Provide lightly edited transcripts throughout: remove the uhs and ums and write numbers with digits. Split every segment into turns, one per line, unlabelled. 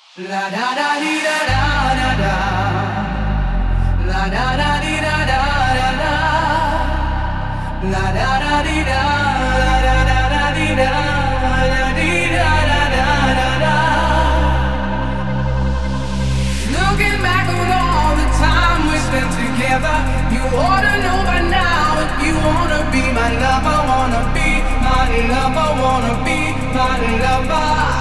La da da dee da da da da. La da da dee da da da da. La da da dee da da da da dee da da dee da da da da da. Looking back on all the time we spent together, you ought to know by now if you wanna be my lover, wanna be my lover, wanna be my lover.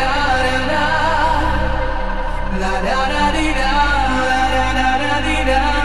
La da da dee da da da da dee da.